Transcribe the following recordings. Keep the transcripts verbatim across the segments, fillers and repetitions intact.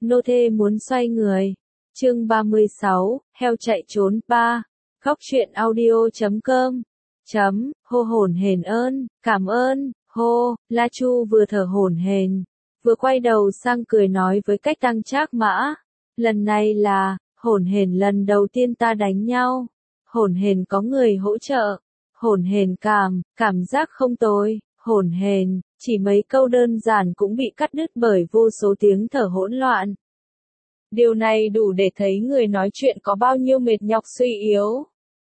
Nô thê muốn xoay người. Chương ba mươi sáu, heo chạy trốn ba. Góc truyện audio chấm com. Chấm, hô hổn hển ơn, cảm ơn, hô, La Chu vừa thở hổn hển, vừa quay đầu sang cười nói với Cách Tăng Trác Mã. Lần này là, hổn hển lần đầu tiên ta đánh nhau. Hổn hển có người hỗ trợ. Hổn hển cảm, cảm giác không tồi. Hổn hển, chỉ mấy câu đơn giản cũng bị cắt đứt bởi vô số tiếng thở hỗn loạn. Điều này đủ để thấy người nói chuyện có bao nhiêu mệt nhọc suy yếu.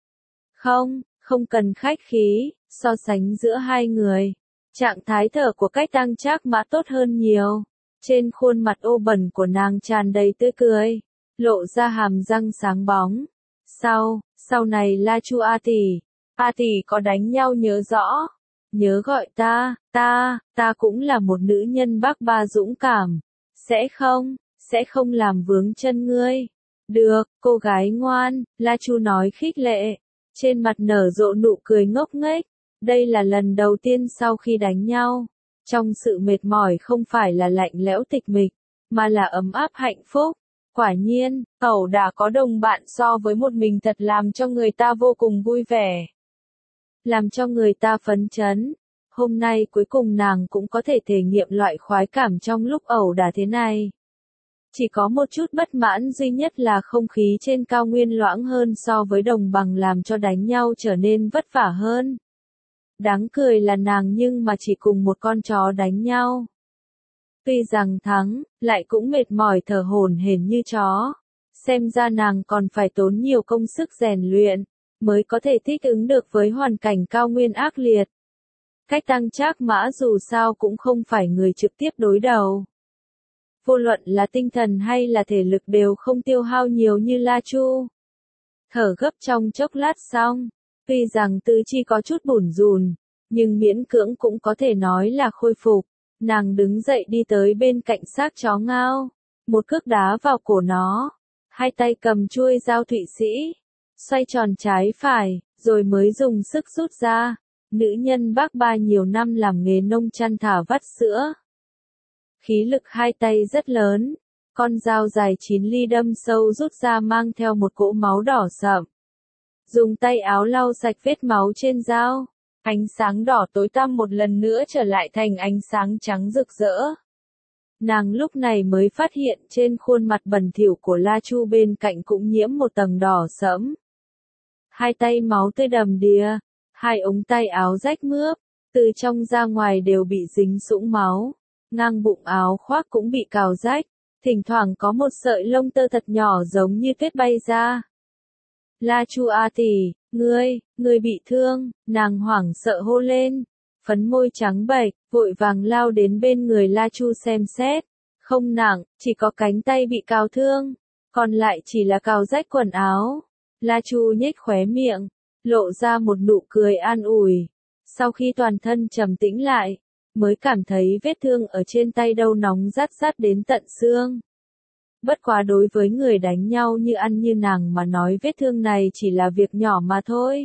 Không, không cần khách khí, so sánh giữa hai người. Trạng thái thở của Cách Tăng Trác Mã tốt hơn nhiều. Trên khuôn mặt ô bẩn của nàng tràn đầy tươi cười, lộ ra hàm răng sáng bóng. Sau, sau này La Chu A tỷ, A tỷ có đánh nhau nhớ rõ. Nhớ gọi ta, ta, ta cũng là một nữ nhân Bắc Ba dũng cảm. Sẽ không, sẽ không làm vướng chân ngươi. Được, cô gái ngoan, La Chu nói khích lệ. Trên mặt nở rộ nụ cười ngốc nghếch. Đây là lần đầu tiên sau khi đánh nhau. Trong sự mệt mỏi không phải là lạnh lẽo tịch mịch, mà là ấm áp hạnh phúc. Quả nhiên, ẩu đả có đồng bạn so với một mình thật làm cho người ta vô cùng vui vẻ. Làm cho người ta phấn chấn. Hôm nay cuối cùng nàng cũng có thể thể nghiệm loại khoái cảm trong lúc ẩu đả thế này. Chỉ có một chút bất mãn duy nhất là không khí trên cao nguyên loãng hơn so với đồng bằng làm cho đánh nhau trở nên vất vả hơn. Đáng cười là nàng nhưng mà chỉ cùng một con chó đánh nhau. Tuy rằng thắng, lại cũng mệt mỏi thở hổn hển như chó. Xem ra nàng còn phải tốn nhiều công sức rèn luyện, mới có thể thích ứng được với hoàn cảnh cao nguyên ác liệt. Cách Tăng Trác Mã dù sao cũng không phải người trực tiếp đối đầu. Vô luận là tinh thần hay là thể lực đều không tiêu hao nhiều như La Chu. Thở gấp trong chốc lát xong, tuy rằng tứ chi có chút bủn rùn, nhưng miễn cưỡng cũng có thể nói là khôi phục. Nàng đứng dậy đi tới bên cạnh xác chó ngao, một cước đá vào cổ nó, hai tay cầm chuôi dao Thụy Sĩ, xoay tròn trái phải, rồi mới dùng sức rút ra. Nữ nhân Bắc Ba nhiều năm làm nghề nông chăn thả vắt sữa. Khí lực hai tay rất lớn, con dao dài chín ly đâm sâu rút ra mang theo một cỗ máu đỏ sậm. Dùng tay áo lau sạch vết máu trên dao, ánh sáng đỏ tối tăm một lần nữa trở lại thành ánh sáng trắng rực rỡ. Nàng lúc này mới phát hiện trên khuôn mặt bẩn thỉu của La Chu bên cạnh cũng nhiễm một tầng đỏ sẫm. Hai tay máu tươi đầm đìa, hai ống tay áo rách mướp, từ trong ra ngoài đều bị dính sũng máu. Ngang bụng áo khoác cũng bị cào rách, thỉnh thoảng có một sợi lông tơ thật nhỏ giống như tuyết bay ra. La Chu A tỷ, ngươi, ngươi bị thương, nàng hoảng sợ hô lên, phấn môi trắng bệch, vội vàng lao đến bên người La Chu xem xét, không nặng, chỉ có cánh tay bị cào thương, còn lại chỉ là cào rách quần áo. La Chu nhếch khóe miệng, lộ ra một nụ cười an ủi, sau khi toàn thân trầm tĩnh lại, mới cảm thấy vết thương ở trên tay đâu nóng rát rát đến tận xương. Bất quá đối với người đánh nhau như ăn như nàng mà nói vết thương này chỉ là việc nhỏ mà thôi.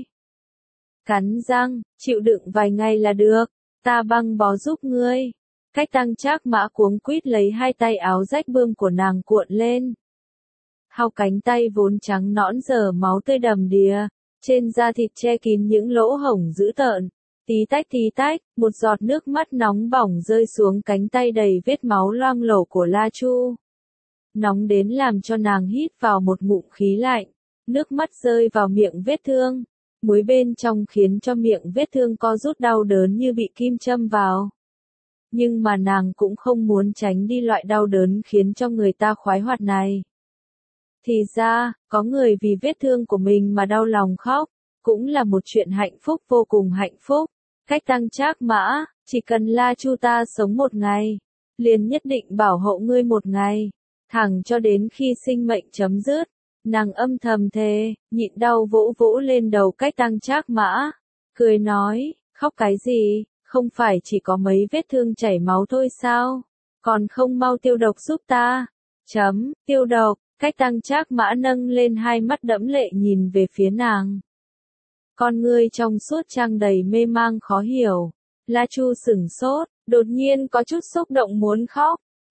Cắn răng, chịu đựng vài ngày là được, ta băng bó giúp ngươi. Cách Tăng Trác Mã cuống quýt lấy hai tay áo rách bươm của nàng cuộn lên. Hao cánh tay vốn trắng nõn giờ máu tươi đầm đìa, trên da thịt che kín những lỗ hổng dữ tợn. Tí tách tí tách, một giọt nước mắt nóng bỏng rơi xuống cánh tay đầy vết máu loang lổ của La Chu. Nóng đến làm cho nàng hít vào một ngụm khí lạnh, nước mắt rơi vào miệng vết thương, muối bên trong khiến cho miệng vết thương co rút đau đớn như bị kim châm vào. Nhưng mà nàng cũng không muốn tránh đi loại đau đớn khiến cho người ta khoái hoạt này. Thì ra, có người vì vết thương của mình mà đau lòng khóc, cũng là một chuyện hạnh phúc vô cùng hạnh phúc. Cách Tăng Trác Mã, chỉ cần La Chu ta sống một ngày, liền nhất định bảo hộ ngươi một ngày, thẳng cho đến khi sinh mệnh chấm dứt. Nàng âm thầm thề, nhịn đau vỗ vỗ lên đầu Cách Tăng Trác Mã, cười nói, khóc cái gì, không phải chỉ có mấy vết thương chảy máu thôi sao, còn không mau tiêu độc giúp ta. Chấm, tiêu độc, Cách Tăng Trác Mã nâng lên hai mắt đẫm lệ nhìn về phía nàng. Con ngươi trong suốt trăng đầy mê mang khó hiểu. La Chu sửng sốt, đột nhiên có chút xúc động muốn khóc.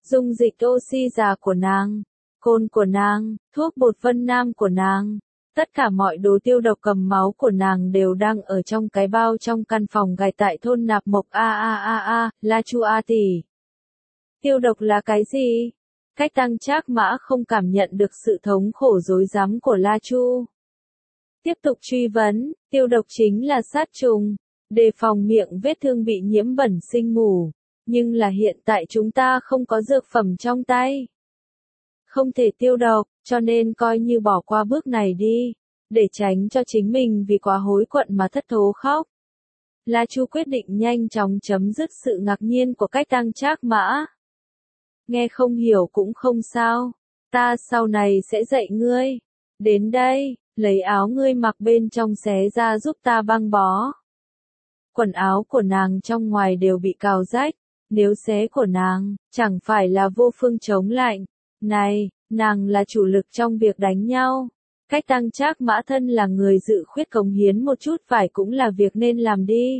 dung dịch oxy già của nàng, cồn của nàng, thuốc bột vân nam của nàng. Tất cả mọi đồ tiêu độc cầm máu của nàng đều đang ở trong cái bao trong căn phòng gài tại thôn Nạp Mộc a a a a, La Chu a tỷ. Tiêu độc là cái gì? Cách Tăng Trác Mã không cảm nhận được sự thống khổ rối rắm của La Chu. Tiếp tục truy vấn, tiêu độc chính là sát trùng, đề phòng miệng vết thương bị nhiễm bẩn sinh mủ, nhưng là hiện tại chúng ta không có dược phẩm trong tay. Không thể tiêu độc, cho nên coi như bỏ qua bước này đi, để tránh cho chính mình vì quá hối quận mà thất thố khóc. La Chu quyết định nhanh chóng chấm dứt sự ngạc nhiên của Cách Tăng Trác Mã. Nghe không hiểu cũng không sao, ta sau này sẽ dạy ngươi. Đến đây, lấy áo ngươi mặc bên trong xé ra giúp ta băng bó. Quần áo của nàng trong ngoài đều bị cào rách, nếu xé của nàng, chẳng phải là vô phương chống lạnh. Này, nàng là chủ lực trong việc đánh nhau. Cách Tăng Trác Mã thân là người dự khuyết cống hiến một chút vải cũng là việc nên làm đi.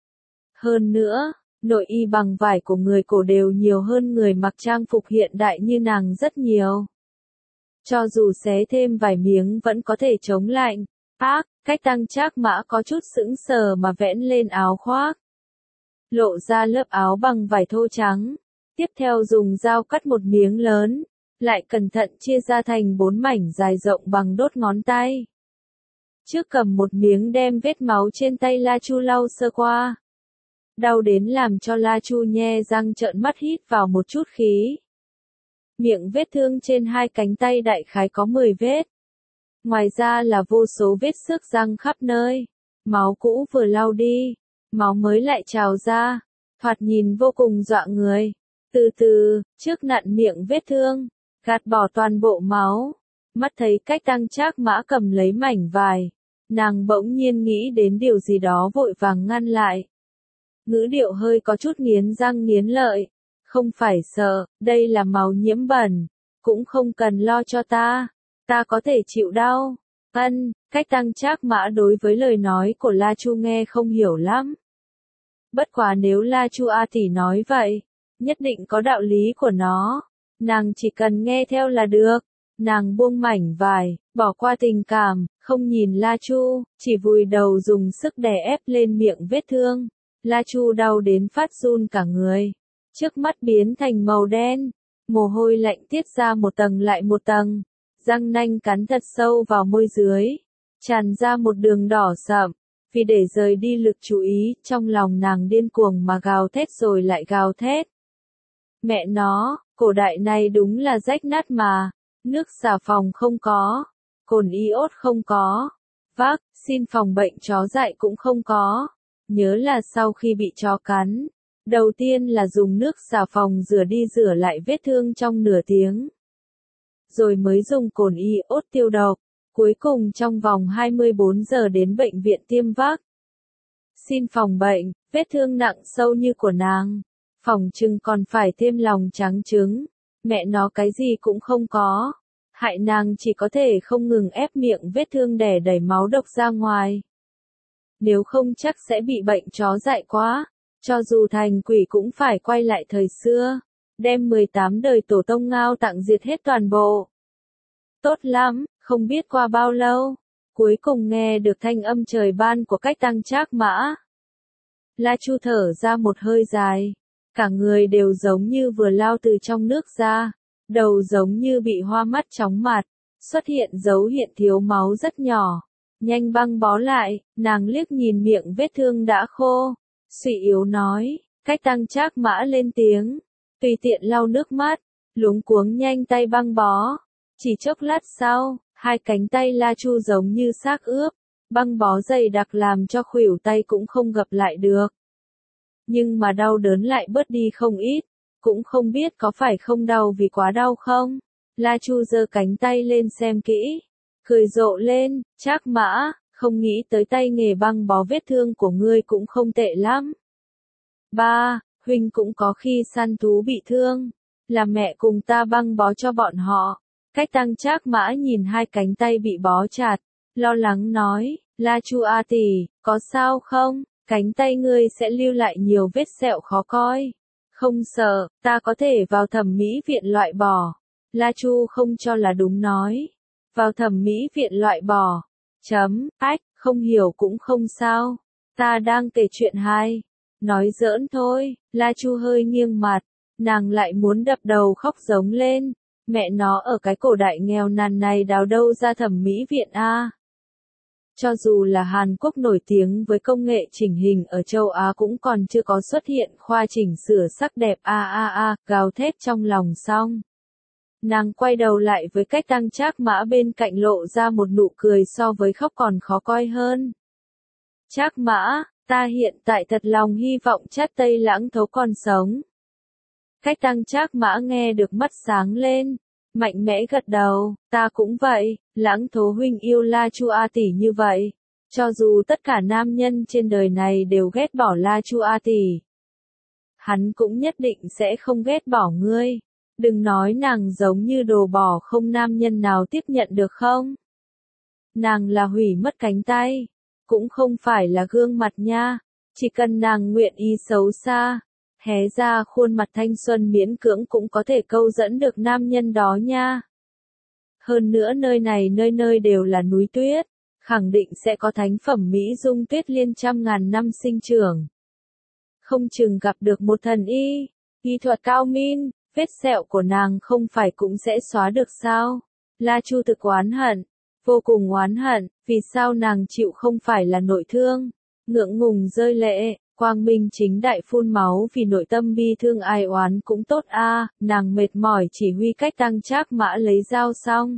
Hơn nữa, nội y bằng vải của người cổ đều nhiều hơn người mặc trang phục hiện đại như nàng rất nhiều. Cho dù xé thêm vài miếng vẫn có thể chống lạnh. Ác, Cách Tăng Trác Mã có chút sững sờ mà vẽn lên áo khoác. Lộ ra lớp áo bằng vải thô trắng. Tiếp theo dùng dao cắt một miếng lớn, lại cẩn thận chia ra thành bốn mảnh dài rộng bằng đốt ngón tay. Trước cầm một miếng đem vết máu trên tay La Chu lau sơ qua. Đau đến làm cho La Chu nhe răng trợn mắt hít vào một chút khí. Miệng vết thương trên hai cánh tay đại khái có mười vết. Ngoài ra là vô số vết xước răng khắp nơi. Máu cũ vừa lau đi, máu mới lại trào ra, thoạt nhìn vô cùng dọa người. Từ từ, trước nặn miệng vết thương, gạt bỏ toàn bộ máu. Mắt thấy Cách Tăng Trác Mã cầm lấy mảnh vải, nàng bỗng nhiên nghĩ đến điều gì đó vội vàng ngăn lại. Ngữ điệu hơi có chút nghiến răng nghiến lợi. Không phải sợ, đây là máu nhiễm bẩn, cũng không cần lo cho ta, ta có thể chịu đau. Ân, Cách Tăng Trác Mã đối với lời nói của La Chu nghe không hiểu lắm. Bất quá nếu La Chu a tỷ nói vậy, nhất định có đạo lý của nó, nàng chỉ cần nghe theo là được. Nàng buông mảnh vải, bỏ qua tình cảm, không nhìn La Chu, chỉ vùi đầu dùng sức đè ép lên miệng vết thương. La Chu đau đến phát run cả người. Trước mắt biến thành màu đen, mồ hôi lạnh tiết ra một tầng lại một tầng, răng nanh cắn thật sâu vào môi dưới, tràn ra một đường đỏ sậm. Vì để rời đi lực chú ý, trong lòng nàng điên cuồng mà gào thét rồi lại gào thét. Mẹ nó, cổ đại này đúng là rách nát mà, nước xà phòng không có, cồn iốt không có, vác, xin phòng bệnh chó dại cũng không có. Nhớ là sau khi bị chó cắn, đầu tiên là dùng nước xà phòng rửa đi rửa lại vết thương trong nửa tiếng. Rồi mới dùng cồn iốt tiêu độc, cuối cùng trong vòng hai mươi bốn giờ đến bệnh viện tiêm vác. Xin phòng bệnh, vết thương nặng sâu như của nàng, phòng chừng còn phải thêm lòng trắng trứng, mẹ nó cái gì cũng không có. Hại nàng chỉ có thể không ngừng ép miệng vết thương để đẩy máu độc ra ngoài. Nếu không chắc sẽ bị bệnh chó dại quá, cho dù thành quỷ cũng phải quay lại thời xưa, đem mười tám đời tổ tông Ngao Tạng diệt hết toàn bộ. Tốt lắm, không biết qua bao lâu, cuối cùng nghe được thanh âm trời ban của Cách Tăng Trác Mã. La Chu thở ra một hơi dài, cả người đều giống như vừa lao từ trong nước ra, đầu giống như bị hoa mắt chóng mặt, xuất hiện dấu hiện thiếu máu rất nhỏ. Nhanh băng bó lại, nàng liếc nhìn miệng vết thương đã khô, suy yếu nói. Cách Tăng Trác Mã lên tiếng, tùy tiện lau nước mắt, luống cuống nhanh tay băng bó. Chỉ chốc lát sau, hai cánh tay La Chu giống như xác ướp, băng bó dày đặc làm cho khuỷu tay cũng không gập lại được. Nhưng mà đau đớn lại bớt đi không ít, cũng không biết có phải không đau vì quá đau không. La Chu giơ cánh tay lên xem kỹ, cười rộ lên. Trác Mã, không nghĩ tới tay nghề băng bó vết thương của ngươi cũng không tệ lắm. Ba, huynh cũng có khi săn thú bị thương, là mẹ cùng ta băng bó cho bọn họ. Cách Tăng Trác Mã nhìn hai cánh tay bị bó chặt, lo lắng nói, La Chu a tỷ, có sao không? Cánh tay ngươi sẽ lưu lại nhiều vết sẹo khó coi. Không sợ, ta có thể vào thẩm mỹ viện loại bỏ. La Chu không cho là đúng nói. Vào thẩm mỹ viện loại bỏ. Chấm, ách, không hiểu cũng không sao. Ta đang kể chuyện hay. Nói giỡn thôi, La Chu hơi nghiêng mặt. Nàng lại muốn đập đầu khóc giống lên. Mẹ nó ở cái cổ đại nghèo nàn này đào đâu ra thẩm mỹ viện a? Cho dù là Hàn Quốc nổi tiếng với công nghệ chỉnh hình ở châu Á cũng còn chưa có xuất hiện khoa chỉnh sửa sắc đẹp a a a, gào thét trong lòng xong. Nàng quay đầu lại với cách Tăng Trác Mã bên cạnh lộ ra một nụ cười so với khóc còn khó coi hơn. Trác Mã, ta hiện tại thật lòng hy vọng Trác Tây Lãng Thấu còn sống. Cách Tăng Trác Mã nghe được mắt sáng lên, mạnh mẽ gật đầu, ta cũng vậy, Lãng Thố huynh yêu La Chu A tỷ như vậy. Cho dù tất cả nam nhân trên đời này đều ghét bỏ La Chu A tỷ, hắn cũng nhất định sẽ không ghét bỏ ngươi. Đừng nói nàng giống như đồ bỏ không nam nhân nào tiếp nhận được không? Nàng là hủy mất cánh tay, cũng không phải là gương mặt nha, chỉ cần nàng nguyện ý xấu xa, hé ra khuôn mặt thanh xuân miễn cưỡng cũng có thể câu dẫn được nam nhân đó nha. Hơn nữa nơi này nơi nơi đều là núi tuyết, khẳng định sẽ có thánh phẩm Mỹ dung tuyết liên trăm ngàn năm sinh trưởng. Không chừng gặp được một thần y, y thuật cao minh, vết sẹo của nàng không phải cũng sẽ xóa được sao? La Chu thực oán hận, vô cùng oán hận, vì sao nàng chịu không phải là nội thương, ngượng ngùng rơi lệ, quang minh chính đại phun máu vì nội tâm bi thương ai oán cũng tốt a, nàng mệt mỏi chỉ huy cách Tăng Trác Mã lấy dao xong.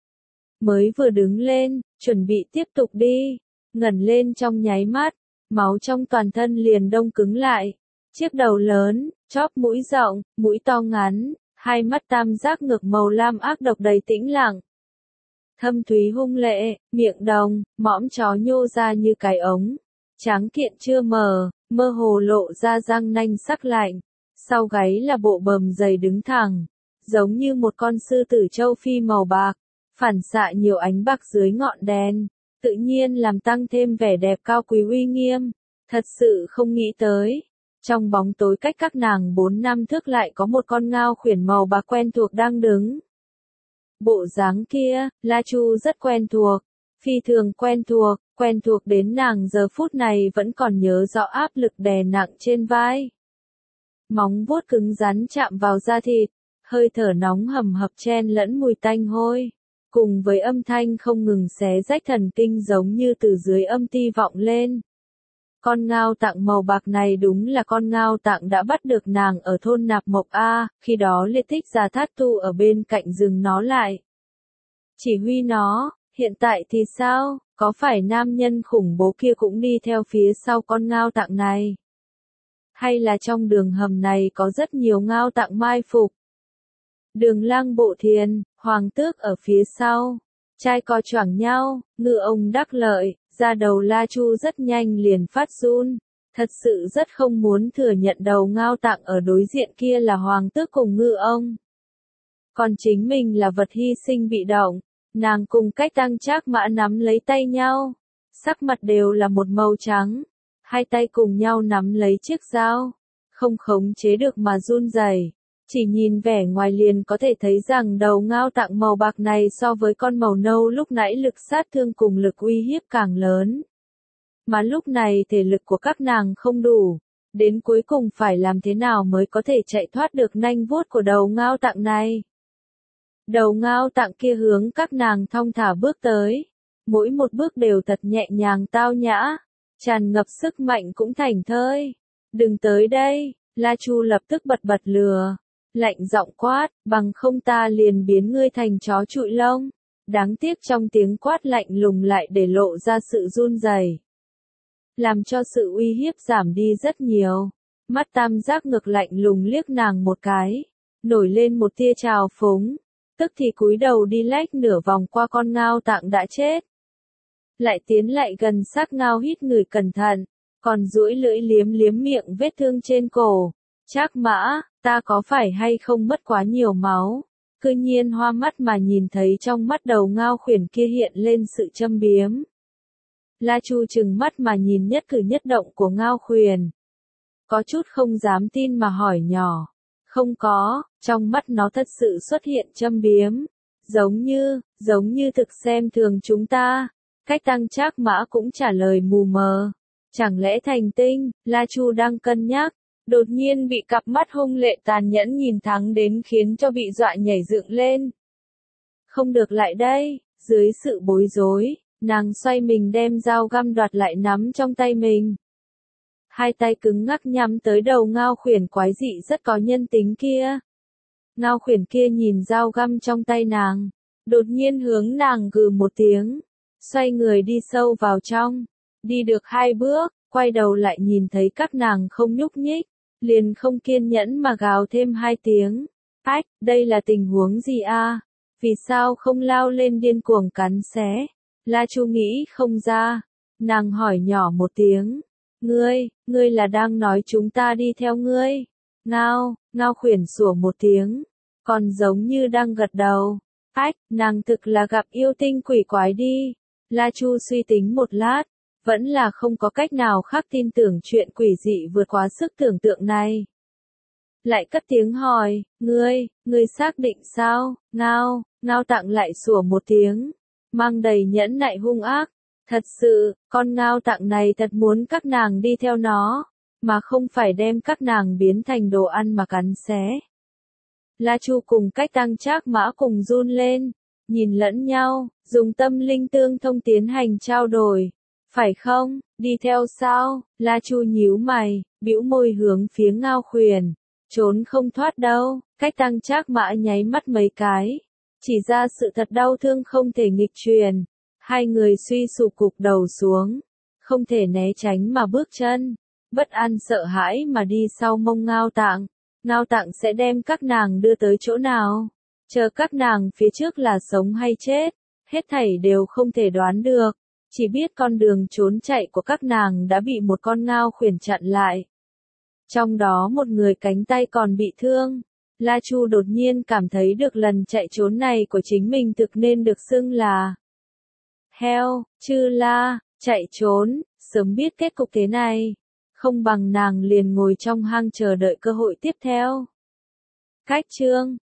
Mới vừa đứng lên, chuẩn bị tiếp tục đi, ngẩng lên trong nháy mắt, máu trong toàn thân liền đông cứng lại. Chiếc đầu lớn, chóp mũi rộng, mũi to ngắn, hai mắt tam giác ngược màu lam ác độc đầy tĩnh lặng. Thâm thúy hung lệ, miệng đồng, mõm chó nhô ra như cái ống. Tráng kiện chưa mờ, mơ hồ lộ ra răng nanh sắc lạnh. Sau gáy là bộ bầm dày đứng thẳng, giống như một con sư tử châu Phi màu bạc, phản xạ nhiều ánh bạc dưới ngọn đèn, tự nhiên làm tăng thêm vẻ đẹp cao quý uy nghiêm. Thật sự không nghĩ tới. Trong bóng tối cách các nàng bốn năm thước lại có một con ngao khuyển màu bạc quen thuộc đang đứng. Bộ dáng kia, La Chu rất quen thuộc, phi thường quen thuộc, quen thuộc đến nàng giờ phút này vẫn còn nhớ rõ áp lực đè nặng trên vai. Móng vuốt cứng rắn chạm vào da thịt, hơi thở nóng hầm hập chen lẫn mùi tanh hôi, cùng với âm thanh không ngừng xé rách thần kinh giống như từ dưới âm ti vọng lên. Con ngao tạng màu bạc này đúng là con ngao tạng đã bắt được nàng ở thôn Nạp Mộc A, khi đó Liệt Thích Già Thát Tu ở bên cạnh dừng nó lại. Chỉ huy nó, hiện tại thì sao, có phải nam nhân khủng bố kia cũng đi theo phía sau con ngao tạng này? Hay là trong đường hầm này có rất nhiều ngao tạng mai phục? Đường Lang Bộ Thiền, Hoàng Tước ở phía sau, trai co choảng nhau, ngư ông đắc lợi. Da đầu La Chu rất nhanh liền phát run, thật sự rất không muốn thừa nhận đầu ngao tạng ở đối diện kia là Hoàng Tước cùng ngư ông. Còn chính mình là vật hy sinh bị động, nàng cùng cách Tăng Trác Mã nắm lấy tay nhau, sắc mặt đều là một màu trắng, hai tay cùng nhau nắm lấy chiếc dao, không khống chế được mà run rẩy. Chỉ nhìn vẻ ngoài liền có thể thấy rằng đầu ngao tạng màu bạc này so với con màu nâu lúc nãy lực sát thương cùng lực uy hiếp càng lớn. Mà lúc này thể lực của các nàng không đủ, đến cuối cùng phải làm thế nào mới có thể chạy thoát được nanh vuốt của đầu ngao tạng này. Đầu ngao tạng kia hướng các nàng thong thả bước tới, mỗi một bước đều thật nhẹ nhàng tao nhã, tràn ngập sức mạnh cũng thảnh thơi. Đừng tới đây, La Chu lập tức bật bật lừa. Lạnh giọng quát, bằng không ta liền biến ngươi thành chó trụi lông. Đáng tiếc trong tiếng quát lạnh lùng lại để lộ ra sự run rẩy, làm cho sự uy hiếp giảm đi rất nhiều. Mắt tam giác ngược lạnh lùng liếc nàng một cái, nổi lên một tia trào phúng, tức thì cúi đầu đi lách nửa vòng qua con ngao tạng đã chết. Lại tiến lại gần xác ngao hít người cẩn thận, còn duỗi lưỡi liếm liếm miệng vết thương trên cổ. Trác Mã, ta có phải hay không mất quá nhiều máu? Cư nhiên hoa mắt mà nhìn thấy trong mắt đầu ngao khuyển kia hiện lên sự châm biếm. La Chu trừng mắt mà nhìn nhất cử nhất động của ngao khuyển. có chút không dám tin mà hỏi nhỏ. Không có, trong mắt nó thật sự xuất hiện châm biếm. Giống như, giống như thực xem thường chúng ta. Cách Tăng Trác Mã cũng trả lời mù mờ. Chẳng lẽ thành tinh, La Chu đang cân nhắc. Đột nhiên bị cặp mắt hung lệ tàn nhẫn nhìn thẳng đến khiến cho bị dọa nhảy dựng lên. Không được lại đây, dưới sự bối rối, nàng xoay mình đem dao găm đoạt lại nắm trong tay mình. Hai tay cứng ngắc nhắm tới đầu Ngao Khuyển quái dị rất có nhân tính kia. Ngao Khuyển kia nhìn dao găm trong tay nàng, đột nhiên hướng nàng gừ một tiếng, xoay người đi sâu vào trong. Đi được hai bước, quay đầu lại nhìn thấy các nàng không nhúc nhích, liền không kiên nhẫn mà gào thêm hai tiếng. Ách, đây là tình huống gì a? Vì sao không lao lên điên cuồng cắn xé? La Chu nghĩ không ra, nàng hỏi nhỏ một tiếng. Ngươi, ngươi là đang nói chúng ta đi theo ngươi? Ngao, Ngao Khuyển sủa một tiếng, còn giống như đang gật đầu. Ách, nàng thực là gặp yêu tinh quỷ quái đi. La Chu suy tính một lát, vẫn là không có cách nào khác tin tưởng chuyện quỷ dị vượt quá sức tưởng tượng này. Lại cất tiếng hỏi, ngươi, ngươi xác định sao? Ngao, Ngao Tặng lại sủa một tiếng, mang đầy nhẫn nại hung ác. Thật sự, con Ngao Tặng này thật muốn các nàng đi theo nó, mà không phải đem các nàng biến thành đồ ăn mà cắn xé. La Chu cùng Cách Tăng Trác Mã cùng run lên, nhìn lẫn nhau, dùng tâm linh tương thông tiến hành trao đổi. Phải không, đi theo sao? La Chu nhíu mày, bĩu môi hướng phía Ngao Khuyển. Trốn không thoát đâu. Cách Tăng Trác Mã nháy mắt mấy cái, chỉ ra sự thật đau thương không thể nghịch truyền. Hai người suy sụp cụp đầu xuống, không thể né tránh mà bước chân, bất an sợ hãi mà đi sau mông Ngao Tặng. Ngao Tặng sẽ đem các nàng đưa tới chỗ nào? Chờ các nàng phía trước là sống hay chết? Hết thảy đều không thể đoán được. Chỉ biết con đường trốn chạy của các nàng đã bị một con Ngao Khuyển chặn lại. Trong đó một người cánh tay còn bị thương. La Chu đột nhiên cảm thấy được lần chạy trốn này của chính mình thực nên được xưng là heo, chư la, chạy trốn, sớm biết kết cục thế này. Không bằng nàng liền ngồi trong hang chờ đợi cơ hội tiếp theo. Cách chương